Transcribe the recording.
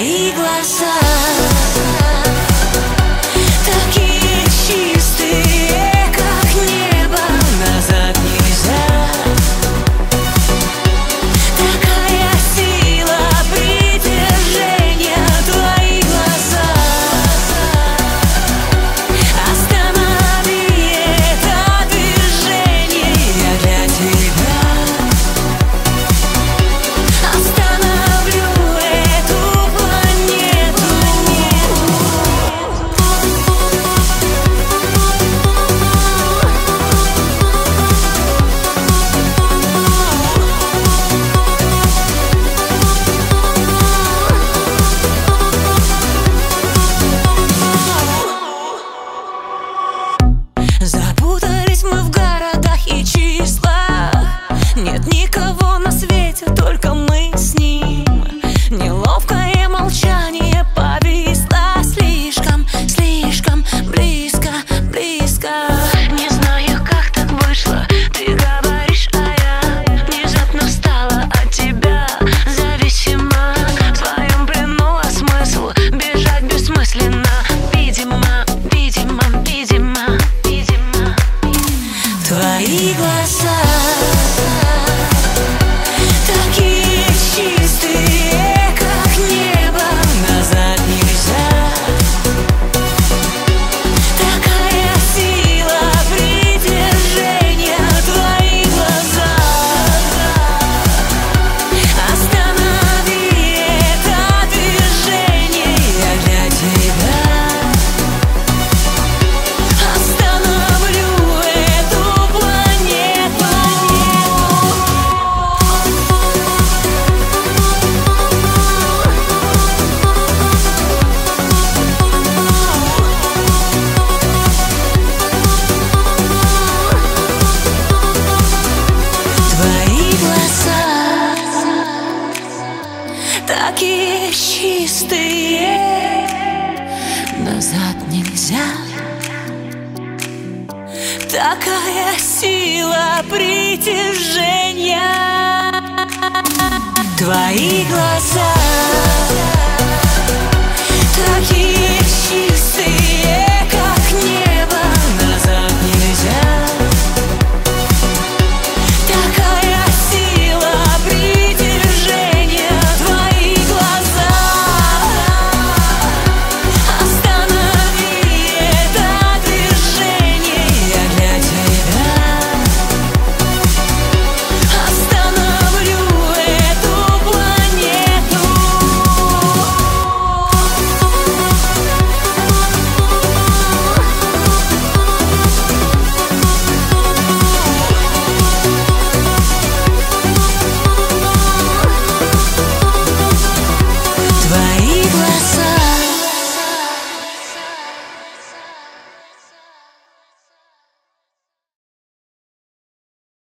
Твои глаза такие чистые, как небо, назад нельзя. Такая сила притяжения. Твои глаза, останови это движение. Я для тебя остановлю эту планету. Запутались мы в городах и числах. Нет никого на свете, только мы с ним. Неловкое молчание повисло слишком, слишком близко, близко. Не знаю, как так вышло. Ты говоришь, а я внезапно стала от тебя зависима. В твоем плену, а смысл бежать бессмысленно. Видимо, видимо, видимо, видимо. Твои глаза такие чистые, как небо, назад нельзя. Такая сила притяжения. Твои глаза, останови это движение. Я для тебя остановлю эту планету. Твои глаза такие чистые, назад нельзя. Такая сила притяжения. Твои глаза